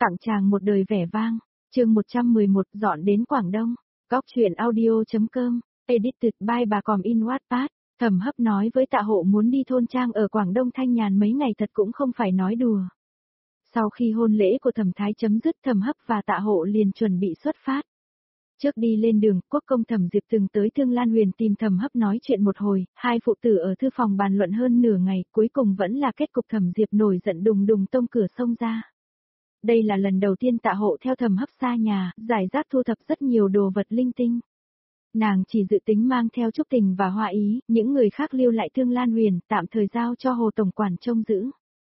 Tặng chàng một đời vẻ vang, chương 111 dọn đến Quảng Đông, Góc truyện audio.com, edited by bà Còm in Wattpad. Thẩm Hấp nói với Tạ Hộ muốn đi thôn trang ở Quảng Đông thanh nhàn mấy ngày thật cũng không phải nói đùa. Sau khi hôn lễ của Thẩm Thái chấm dứt, Thẩm Hấp và Tạ Hộ liền chuẩn bị xuất phát. Trước đi lên đường, Quốc công Thẩm Diệp từng tới Thương Lan Huyền tìm Thẩm Hấp nói chuyện một hồi, hai phụ tử ở thư phòng bàn luận hơn nửa ngày, cuối cùng vẫn là kết cục Thẩm Diệp nổi giận đùng đùng tông cửa xông ra. Đây là lần đầu tiên Tạ Hộ theo Thẩm Hấp xa nhà, giải rác thu thập rất nhiều đồ vật linh tinh. Nàng chỉ dự tính mang theo Trúc Tình và Hoa Ý, những người khác lưu lại Thương Lan Huyền, tạm thời giao cho Hồ Tổng Quản trông giữ.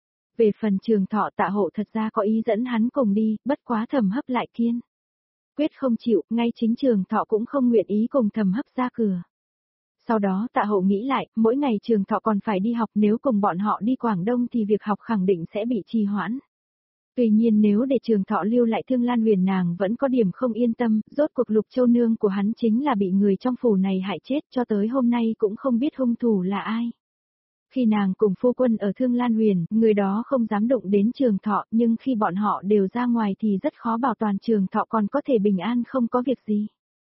Về phần Trường Thọ, Tạ Hộ thật ra có ý dẫn hắn cùng đi, bất quá Thẩm Hấp lại kiên quyết không chịu, ngay chính Trường Thọ cũng không nguyện ý cùng Thẩm Hấp ra cửa. Sau đó Tạ Hộ nghĩ lại, mỗi ngày Trường Thọ còn phải đi học, nếu cùng bọn họ đi Quảng Đông thì việc học khẳng định sẽ bị trì hoãn. Tuy nhiên nếu để Trường Thọ lưu lại Thương Lan Huyền, nàng vẫn có điểm không yên tâm, rốt cuộc Lục Châu nương của hắn chính là bị người trong phủ này hại chết, cho tới hôm nay cũng không biết hung thủ là ai. Khi nàng cùng phu quân ở Thương Lan Huyền, người đó không dám động đến Trường Thọ, nhưng khi bọn họ đều ra ngoài thì rất khó bảo toàn Trường Thọ còn có thể bình an không có việc gì.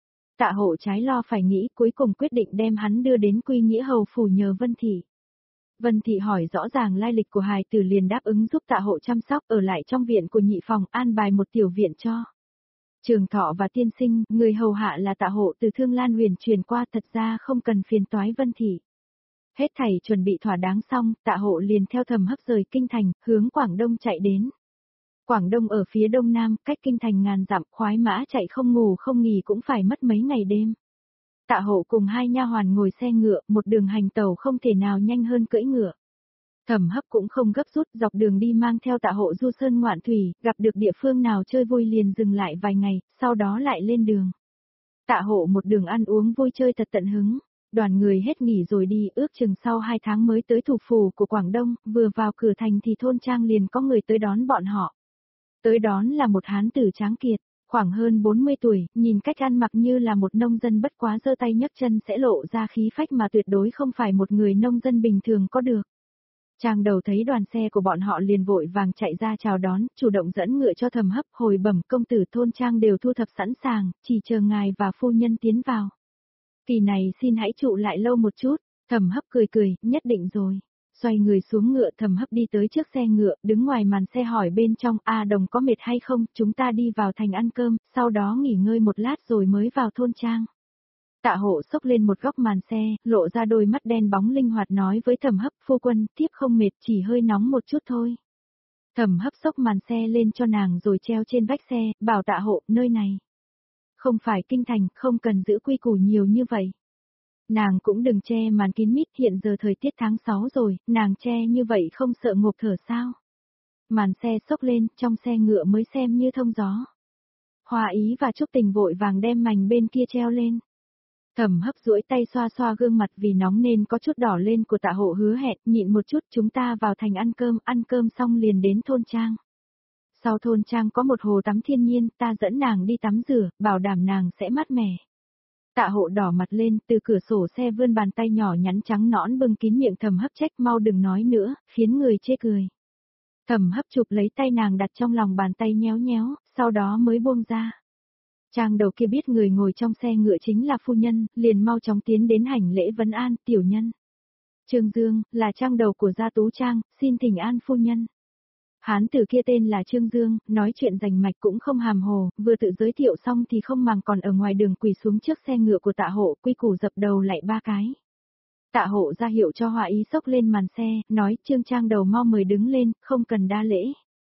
Tạ Hộ trái lo phải nghĩ, cuối cùng quyết định đem hắn đưa đến Quy Nghĩa Hầu phủ nhờ Vân Thị. Vân Thị hỏi rõ ràng lai lịch của hài tử liền đáp ứng giúp Tạ Hộ chăm sóc, ở lại trong viện của nhị phòng, an bài một tiểu viện cho Trường Thọ và tiên sinh. Người hầu hạ là Tạ Hộ từ Thương Lan Huyền truyền qua, thật ra không cần phiền toái Vân Thị. Hết thảy chuẩn bị thỏa đáng xong, Tạ Hộ liền theo Thẩm Hấp rời kinh thành, hướng Quảng Đông chạy đến. Quảng Đông ở phía đông nam, cách kinh thành ngàn dặm, khoái mã chạy không ngủ không nghỉ cũng phải mất mấy ngày đêm. Tạ Hộ cùng hai nha hoàn ngồi xe ngựa, một đường hành tàu không thể nào nhanh hơn cưỡi ngựa. Thẩm Hấp cũng không gấp rút, dọc đường đi mang theo Tạ Hộ du sơn ngoạn thủy, gặp được địa phương nào chơi vui liền dừng lại vài ngày, sau đó lại lên đường. Tạ Hộ một đường ăn uống vui chơi thật tận hứng. Đoàn người hết nghỉ rồi đi, ước chừng sau 2 tháng mới tới thủ phủ của Quảng Đông, vừa vào cửa thành thì thôn trang liền có người tới đón bọn họ. Tới đón là một hán tử tráng kiệt, khoảng hơn 40 tuổi, nhìn cách ăn mặc như là một nông dân, bất quá giơ tay nhấc chân sẽ lộ ra khí phách mà tuyệt đối không phải một người nông dân bình thường có được. Trang đầu thấy đoàn xe của bọn họ liền vội vàng chạy ra chào đón, chủ động dẫn ngựa cho Thẩm Hấp, hồi bẩm công tử, thôn trang đều thu thập sẵn sàng, chỉ chờ ngài và phu nhân tiến vào. Kỳ này xin hãy trụ lại lâu một chút. Thẩm Hấp cười cười, nhất định rồi. Xoay người xuống ngựa, Thẩm Hấp đi tới trước xe ngựa, đứng ngoài màn xe hỏi bên trong, A Đồng có mệt hay không, chúng ta đi vào thành ăn cơm, sau đó nghỉ ngơi một lát rồi mới vào thôn trang. Tạ Hộ xốc lên một góc màn xe, lộ ra đôi mắt đen bóng linh hoạt nói với Thẩm Hấp, phu quân, tiếp không mệt, chỉ hơi nóng một chút thôi. Thẩm Hấp xốc màn xe lên cho nàng rồi treo trên vách xe, bảo Tạ Hộ, nơi này không phải kinh thành, không cần giữ quy củ nhiều như vậy. Nàng cũng đừng che màn kín mít, hiện giờ thời tiết tháng 6 rồi, nàng che như vậy không sợ ngộp thở sao. Màn xe xốc lên, trong xe ngựa mới xem như thông gió. Hoa Ý và Trúc Tình vội vàng đem mành bên kia treo lên. Thẩm Hấp duỗi tay xoa xoa gương mặt vì nóng nên có chút đỏ lên của Tạ Hộ, hứa hẹn, nhịn một chút, chúng ta vào thành ăn cơm xong liền đến thôn trang. Sau thôn trang có một hồ tắm thiên nhiên, ta dẫn nàng đi tắm rửa, bảo đảm nàng sẽ mát mẻ. Tạ Hộ đỏ mặt lên, từ cửa sổ xe vươn bàn tay nhỏ nhắn trắng nõn bưng kín miệng. Thẩm Hấp trách, mau đừng nói nữa, khiến người chê cười. Thẩm Hấp chụp lấy tay nàng đặt trong lòng bàn tay nhéo nhéo, sau đó mới buông ra. Trang đầu kia biết người ngồi trong xe ngựa chính là phu nhân, liền mau chóng tiến đến hành lễ vấn an, tiểu nhân. Trương Dương, là trang đầu của gia Tú Trang, xin thỉnh an phu nhân. Hán tử kia tên là Trương Dương, nói chuyện rành mạch cũng không hàm hồ, vừa tự giới thiệu xong thì không màng còn ở ngoài đường quỳ xuống trước xe ngựa của Tạ Hộ, quy củ dập đầu lại 3 cái. Tạ Hộ ra hiệu cho Hoa Ý xốc lên màn xe, nói Trương trang đầu mau mời đứng lên, không cần đa lễ.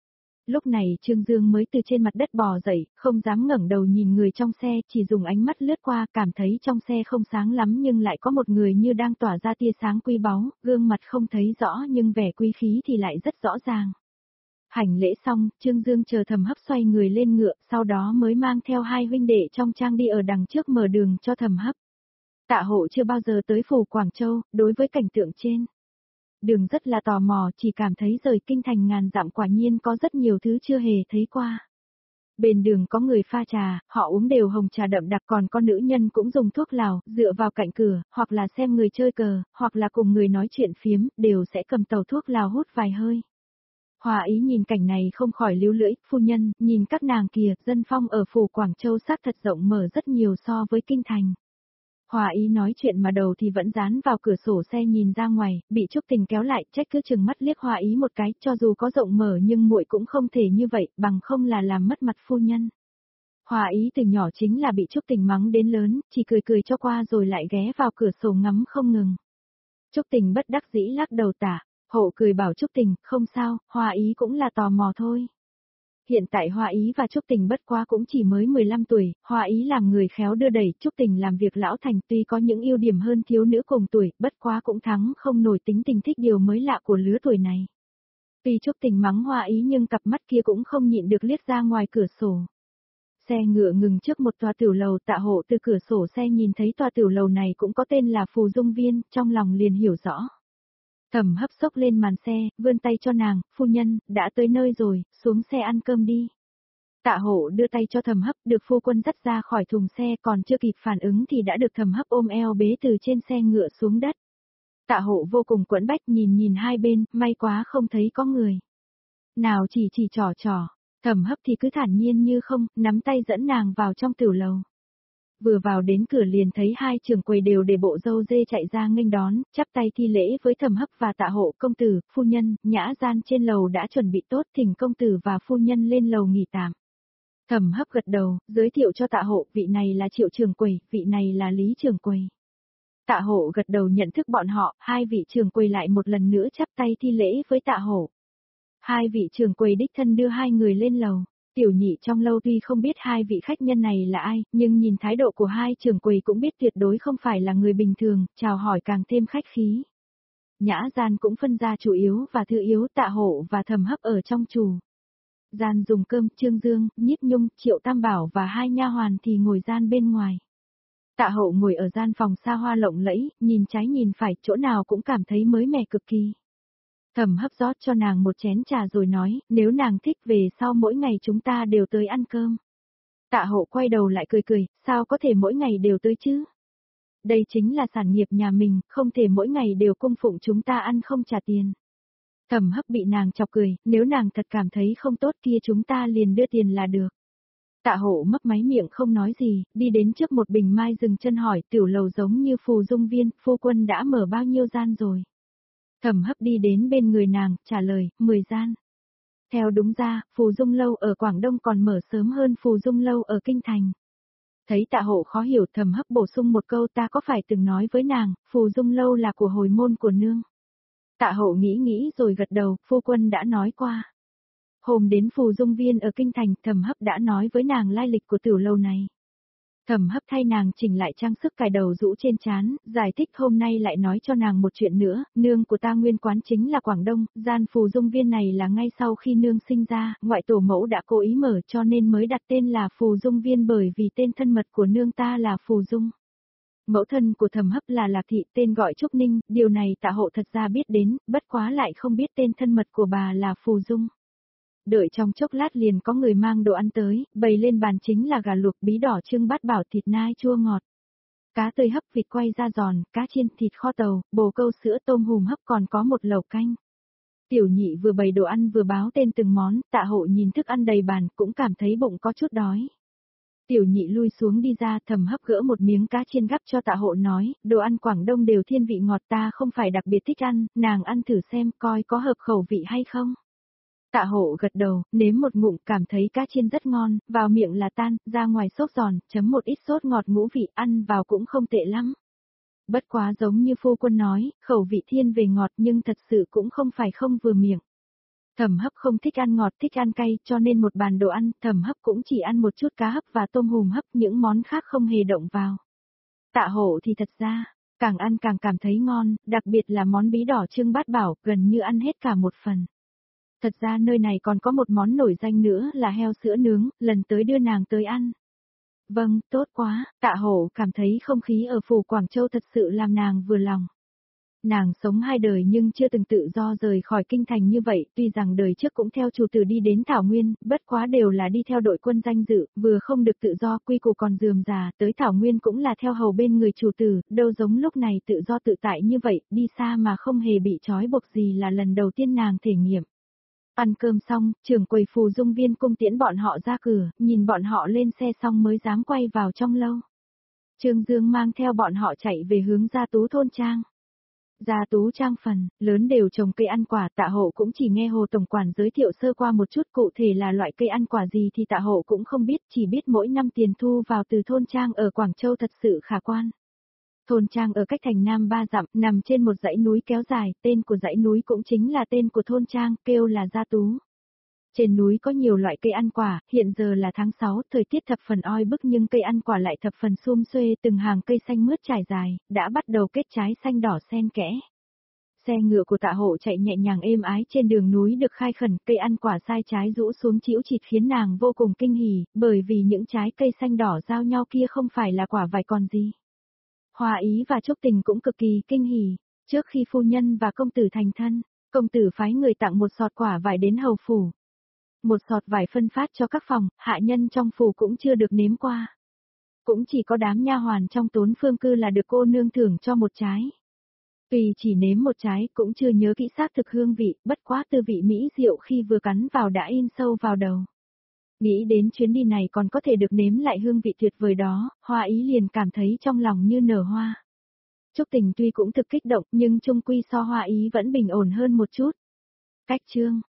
Lúc này Trương Dương mới từ trên mặt đất bò dậy, không dám ngẩng đầu nhìn người trong xe, chỉ dùng ánh mắt lướt qua, cảm thấy trong xe không sáng lắm nhưng lại có một người như đang tỏa ra tia sáng quý báu, gương mặt không thấy rõ nhưng vẻ quý khí thì lại rất rõ ràng. Hành lễ xong, Trương Dương chờ Thẩm Hấp xoay người lên ngựa, sau đó mới mang theo hai huynh đệ trong trang đi ở đằng trước mở đường cho Thẩm Hấp. Tạ Hộ chưa bao giờ tới phủ Quảng Châu, đối với cảnh tượng trên đường rất là tò mò, chỉ cảm thấy rời kinh thành ngàn dặm quả nhiên có rất nhiều thứ chưa hề thấy qua. Bên đường có người pha trà, họ uống đều hồng trà đậm đặc, còn có nữ nhân cũng dùng thuốc lào, dựa vào cạnh cửa, hoặc là xem người chơi cờ, hoặc là cùng người nói chuyện phiếm, đều sẽ cầm tàu thuốc lào hút vài hơi. Hòa Ý nhìn cảnh này không khỏi líu lưỡi, phu nhân, nhìn các nàng kìa, dân phong ở phủ Quảng Châu xác thật rộng mở rất nhiều so với kinh thành. Hòa Ý nói chuyện mà đầu thì vẫn dán vào cửa sổ xe nhìn ra ngoài, bị Trúc Tình kéo lại, trách cứ chừng mắt liếc Hòa Ý một cái, cho dù có rộng mở nhưng muội cũng không thể như vậy, bằng không là làm mất mặt phu nhân. Hòa Ý từ nhỏ chính là bị Trúc Tình mắng đến lớn, chỉ cười cười cho qua rồi lại ghé vào cửa sổ ngắm không ngừng. Trúc Tình bất đắc dĩ lắc đầu tả, Hộ cười bảo Trúc Tình, không sao, Hòa Ý cũng là tò mò thôi. Hiện tại Hòa Ý và Trúc Tình bất quá cũng chỉ mới 15 tuổi, Hòa Ý làm người khéo đưa đẩy, Trúc Tình làm việc lão thành tuy có những ưu điểm hơn thiếu nữ cùng tuổi, bất quá cũng thắng không nổi tính tình thích điều mới lạ của lứa tuổi này. Tuy Trúc Tình mắng Hòa Ý nhưng cặp mắt kia cũng không nhịn được liếc ra ngoài cửa sổ. Xe ngựa ngừng trước một tòa tiểu lầu, Tạ Hộ từ cửa sổ xe nhìn thấy tòa tiểu lầu này cũng có tên là Phù Dung Viên, trong lòng liền hiểu rõ. Thẩm Hấp xốc lên màn xe, vươn tay cho nàng, phu nhân, đã tới nơi rồi, xuống xe ăn cơm đi. Tạ Hộ đưa tay cho Thẩm Hấp, được phu quân dắt ra khỏi thùng xe, còn chưa kịp phản ứng thì đã được Thẩm Hấp ôm eo bế từ trên xe ngựa xuống đất. Tạ Hộ vô cùng quẫn bách nhìn hai bên, may quá không thấy có người. Nào chỉ trò. Thẩm Hấp thì cứ thản nhiên như không, nắm tay dẫn nàng vào trong tiểu lầu. Vừa vào đến cửa liền thấy hai trưởng quầy đều để bộ râu dê chạy ra nghênh đón, chắp tay thi lễ với Thẩm Hấp và Tạ Hộ, công tử, phu nhân, nhã gian trên lầu đã chuẩn bị tốt, thỉnh công tử và phu nhân lên lầu nghỉ tạm. Thẩm Hấp gật đầu, giới thiệu cho Tạ Hộ, vị này là Triệu trưởng quầy, vị này là Lý trưởng quầy. Tạ Hộ gật đầu nhận thức bọn họ, hai vị trưởng quầy lại một lần nữa chắp tay thi lễ với Tạ Hộ. Hai vị trưởng quầy đích thân đưa hai người lên lầu. Tiểu Nhị trong lâu tuy không biết hai vị khách nhân này là ai, nhưng nhìn thái độ của hai trưởng quầy cũng biết tuyệt đối không phải là người bình thường, chào hỏi càng thêm khách khí. Nhã gian cũng phân ra chủ yếu và thứ yếu, Tạ Hộ và Thẩm Hấp ở trong chủ. Gian dùng cơm, Trương Dương, Nhiếp Nhung, Triệu Tam Bảo và hai nha hoàn thì ngồi gian bên ngoài. Tạ Hộ ngồi ở gian phòng xa hoa lộng lẫy, nhìn trái nhìn phải, chỗ nào cũng cảm thấy mới mẻ cực kỳ. Thẩm Hấp rót cho nàng một chén trà rồi nói, nếu nàng thích về sau mỗi ngày chúng ta đều tới ăn cơm. Tạ Hộ quay đầu lại cười, sao có thể mỗi ngày đều tới chứ? Đây chính là sản nghiệp nhà mình, không thể mỗi ngày đều cung phụng chúng ta ăn không trả tiền. Thẩm Hấp bị nàng chọc cười, nếu nàng thật cảm thấy không tốt kia chúng ta liền đưa tiền là được. Tạ Hộ mấp máy miệng không nói gì, đi đến trước một bình mai dừng chân hỏi, tiểu lầu giống như Phù Dung Viên, phu quân đã mở bao nhiêu gian rồi? Thẩm Hấp đi đến bên người nàng, trả lời, 10 gian. Theo đúng ra, Phù Dung Lâu ở Quảng Đông còn mở sớm hơn Phù Dung Lâu ở Kinh Thành. Thấy Tạ Hộ khó hiểu, Thẩm Hấp bổ sung một câu, ta có phải từng nói với nàng, Phù Dung Lâu là của hồi môn của nương. Tạ Hộ nghĩ rồi gật đầu, phu quân đã nói qua. Hôm đến Phù Dung Viên ở Kinh Thành, Thẩm Hấp đã nói với nàng lai lịch của tiểu lâu này. Thẩm Hấp thay nàng chỉnh lại trang sức cài đầu rũ trên trán, giải thích hôm nay lại nói cho nàng một chuyện nữa, nương của ta nguyên quán chính là Quảng Đông, gian Phù Dung Viên này là ngay sau khi nương sinh ra, ngoại tổ mẫu đã cố ý mở cho nên mới đặt tên là Phù Dung Viên bởi vì tên thân mật của nương ta là Phù Dung. Mẫu thân của Thẩm Hấp là Lạc Thị, tên gọi Trúc Ninh, điều này Tạ Hộ thật ra biết đến, bất quá lại không biết tên thân mật của bà là Phù Dung. Đợi trong chốc lát liền có người mang đồ ăn tới, bày lên bàn chính là gà luộc, bí đỏ trưng bát bảo, thịt nai chua ngọt. Cá tươi hấp, vịt quay da giòn, cá chiên, thịt kho tàu, bồ câu sữa, tôm hùm hấp, còn có một lẩu canh. Tiểu Nhị vừa bày đồ ăn vừa báo tên từng món, Tạ Hộ nhìn thức ăn đầy bàn cũng cảm thấy bụng có chút đói. Tiểu Nhị lui xuống đi ra, Thẩm Hấp gỡ một miếng cá chiên gắp cho Tạ Hộ nói, đồ ăn Quảng Đông đều thiên vị ngọt, ta không phải đặc biệt thích ăn, nàng ăn thử xem coi có hợp khẩu vị hay không. Tạ Hộ gật đầu, nếm một ngụm, cảm thấy cá chiên rất ngon, vào miệng là tan, ra ngoài xốp giòn, chấm một ít sốt ngọt ngũ vị, ăn vào cũng không tệ lắm. Bất quá giống như phu quân nói, khẩu vị thiên về ngọt nhưng thật sự cũng không phải không vừa miệng. Thẩm Hấp không thích ăn ngọt, thích ăn cay, cho nên một bàn đồ ăn, Thẩm Hấp cũng chỉ ăn một chút cá hấp và tôm hùm hấp, những món khác không hề động vào. Tạ Hộ thì thật ra, càng ăn càng cảm thấy ngon, đặc biệt là món bí đỏ trưng bát bảo, gần như ăn hết cả một phần. Thật ra nơi này còn có một món nổi danh nữa là heo sữa nướng, lần tới đưa nàng tới ăn. Vâng, tốt quá, Tạ Hộ cảm thấy không khí ở phủ Quảng Châu thật sự làm nàng vừa lòng. Nàng sống hai đời nhưng chưa từng tự do rời khỏi kinh thành như vậy, tuy rằng đời trước cũng theo chủ tử đi đến Thảo Nguyên, bất quá đều là đi theo đội quân danh dự, vừa không được tự do, quy củ còn rườm rà, tới Thảo Nguyên cũng là theo hầu bên người chủ tử, đâu giống lúc này tự do tự tại như vậy, đi xa mà không hề bị trói buộc gì là lần đầu tiên nàng thể nghiệm. Ăn cơm xong, trưởng quầy Phù Dung Viên cung tiễn bọn họ ra cửa, nhìn bọn họ lên xe xong mới dám quay vào trong lâu. Trương Dương mang theo bọn họ chạy về hướng Gia Tú thôn trang. Gia Tú trang phần, lớn đều trồng cây ăn quả, Tạ Hộ cũng chỉ nghe Hồ Tổng Quản giới thiệu sơ qua một chút, cụ thể là loại cây ăn quả gì thì Tạ Hộ cũng không biết, chỉ biết mỗi năm tiền thu vào từ thôn trang ở Quảng Châu thật sự khả quan. Thôn trang ở cách thành Nam 3 dặm, nằm trên một dãy núi kéo dài, tên của dãy núi cũng chính là tên của thôn trang, kêu là Gia Tú. Trên núi có nhiều loại cây ăn quả, hiện giờ là tháng 6, thời tiết thập phần oi bức nhưng cây ăn quả lại thập phần sum xuê, từng hàng cây xanh mướt trải dài, đã bắt đầu kết trái xanh đỏ xen kẽ. Xe ngựa của Tạ Hộ chạy nhẹ nhàng êm ái trên đường núi được khai khẩn, cây ăn quả sai trái rũ xuống chĩu chịt khiến nàng vô cùng kinh hỉ, bởi vì những trái cây xanh đỏ giao nhau kia không phải là quả vải còn gì. Hoa Ý và Trúc Tình cũng cực kỳ kinh hỉ, trước khi phu nhân và công tử thành thân, công tử phái người tặng một sọt quả vải đến hầu phủ. Một sọt vải phân phát cho các phòng, hạ nhân trong phủ cũng chưa được nếm qua. Cũng chỉ có đám nha hoàn trong Tốn Phương Cư là được cô nương thưởng cho một trái. Tuy chỉ nếm một trái cũng chưa nhớ kỹ xác thực hương vị, bất quá tư vị mỹ diệu khi vừa cắn vào đã in sâu vào đầu. Nghĩ đến chuyến đi này còn có thể được nếm lại hương vị tuyệt vời đó, Hoa Ý liền cảm thấy trong lòng như nở hoa. Trúc Tình tuy cũng thực kích động nhưng chung quy so Hoa Ý vẫn bình ổn hơn một chút. Cách chương